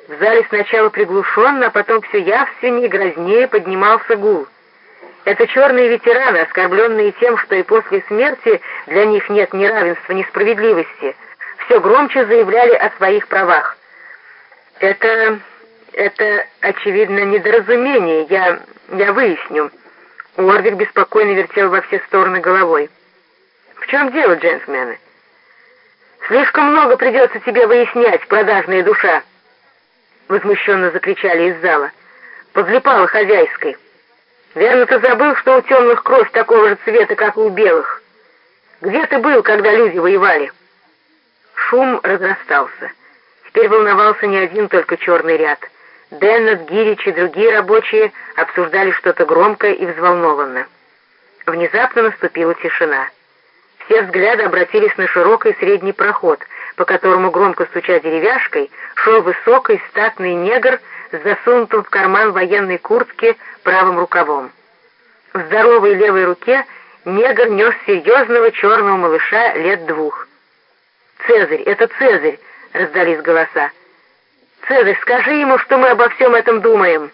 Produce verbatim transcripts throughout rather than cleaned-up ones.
В зале сначала приглушенно, а потом все явственнее и грознее поднимался гул. Это черные ветераны, оскорбленные тем, что и после смерти для них нет ни равенства, ни справедливости, все громче заявляли о своих правах. Это... это, очевидно, недоразумение, я... я выясню. Уорвик беспокойно вертел во все стороны головой. «В чем дело, джентльмены? Слишком много придется тебе выяснять, продажная душа!» Возмущенно закричали из зала. «Подлипала хозяйской. Верно, ты забыл, что у темных кровь такого же цвета, как и у белых? Где ты был, когда люди воевали?» Шум разрастался. Теперь волновался не один только черный ряд. Деннет, Гирич и другие рабочие обсуждали что-то громко и взволнованно. Внезапно наступила тишина. Все взгляды обратились на широкий средний проход, по которому, громко стуча деревяшкой, шел высокий статный негр с засунутым в карман военной куртки правым рукавом. В здоровой левой руке негр нес серьезного черного малыша лет двух. «Цезарь, это Цезарь!» — раздались голоса. «Цезарь, скажи ему, что мы обо всем этом думаем!»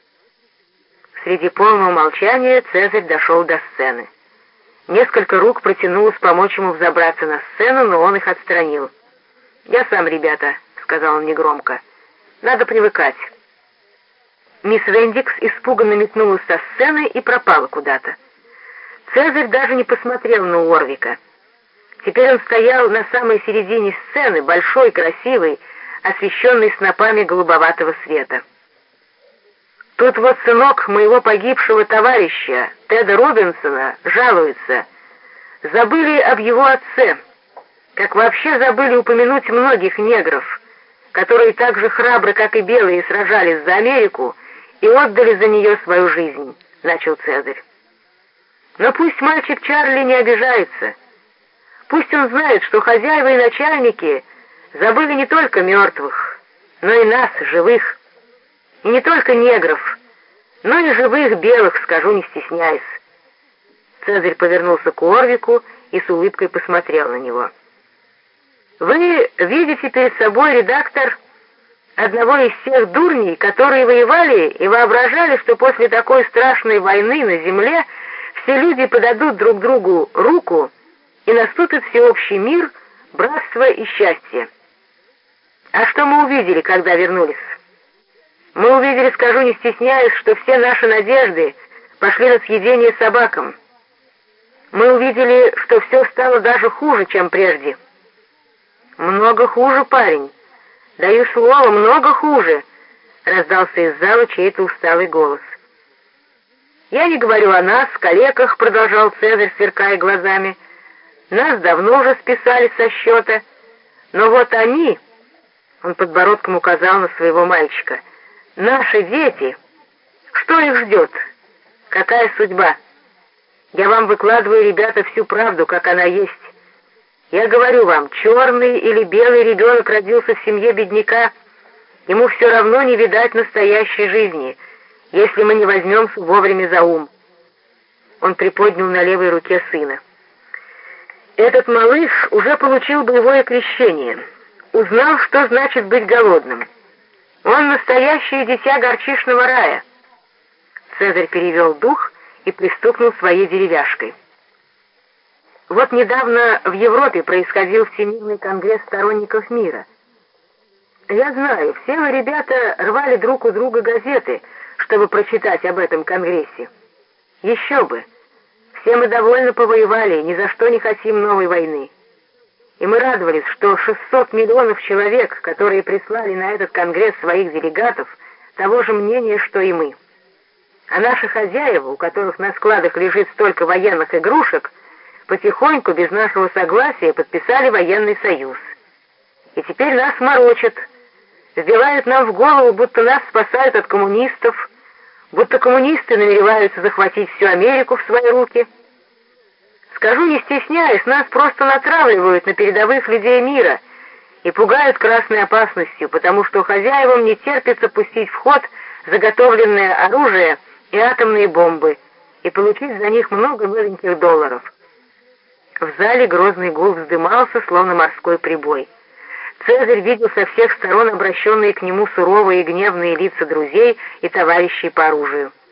Среди полного молчания Цезарь дошел до сцены. Несколько рук протянулось помочь ему взобраться на сцену, но он их отстранил. «Я сам, ребята», — сказал он негромко. «Надо привыкать». Мисс Вендикс испуганно метнулась со сцены и пропала куда-то. Цезарь даже не посмотрел на Уорвика. Теперь он стоял на самой середине сцены, большой, красивый, освещенный снопами голубоватого света. «Тут вот сынок моего погибшего товарища, Теда Робинсона, жалуется. Забыли об его отце, как вообще забыли упомянуть многих негров, которые так же храбро, как и белые, сражались за Америку и отдали за нее свою жизнь», — начал Цезарь. «Но пусть мальчик Чарли не обижается. Пусть он знает, что хозяева и начальники забыли не только мертвых, но и нас, живых. И не только негров, но и живых белых, скажу не стесняясь». Цезарь повернулся к Уорвику и с улыбкой посмотрел на него. «Вы видите перед собой, редактор, одного из тех дурней, которые воевали и воображали, что после такой страшной войны на земле все люди подадут друг другу руку и наступит всеобщий мир, братство и счастье. А что мы увидели, когда вернулись? Мы увидели, скажу не стесняясь, что все наши надежды пошли на съедение собакам. Мы увидели, что все стало даже хуже, чем прежде». «Много хуже, парень. Даю слово, много хуже», — раздался из зала чей-то усталый голос. «Я не говорю о нас, калеках», — продолжал Цезарь, сверкая глазами. «Нас давно уже списали со счета. Но вот они...» — он подбородком указал на своего мальчика. «Наши дети. Что их ждет? Какая судьба? Я вам выкладываю, ребята, всю правду, как она есть. Я говорю вам, черный или белый ребенок родился в семье бедняка, ему все равно не видать настоящей жизни, если мы не возьмемся вовремя за ум». Он приподнял на левой руке сына. «Этот малыш уже получил боевое крещение, узнал, что значит быть голодным. Он настоящее дитя горчичного рая». Цезарь перевел дух и пристукнул своей деревяшкой. «Вот недавно в Европе происходил Всемирный конгресс сторонников мира. Я знаю, все вы, ребята, рвали друг у друга газеты, чтобы прочитать об этом конгрессе. Еще бы! Все мы довольно повоевали, ни за что не хотим новой войны. И мы радовались, что шестьсот миллионов человек, которые прислали на этот конгресс своих делегатов, того же мнения, что и мы. А наши хозяева, у которых на складах лежит столько военных игрушек, потихоньку, без нашего согласия, подписали военный союз. И теперь нас морочат, вбивают нам в голову, будто нас спасают от коммунистов, будто коммунисты намереваются захватить всю Америку в свои руки. Скажу не стесняясь, нас просто натравливают на передовых людей мира и пугают красной опасностью, потому что хозяевам не терпится пустить в ход заготовленное оружие и атомные бомбы и получить за них много новеньких долларов». В зале грозный гул вздымался, словно морской прибой. Цезарь видел со всех сторон обращенные к нему суровые и гневные лица друзей и товарищей по оружию.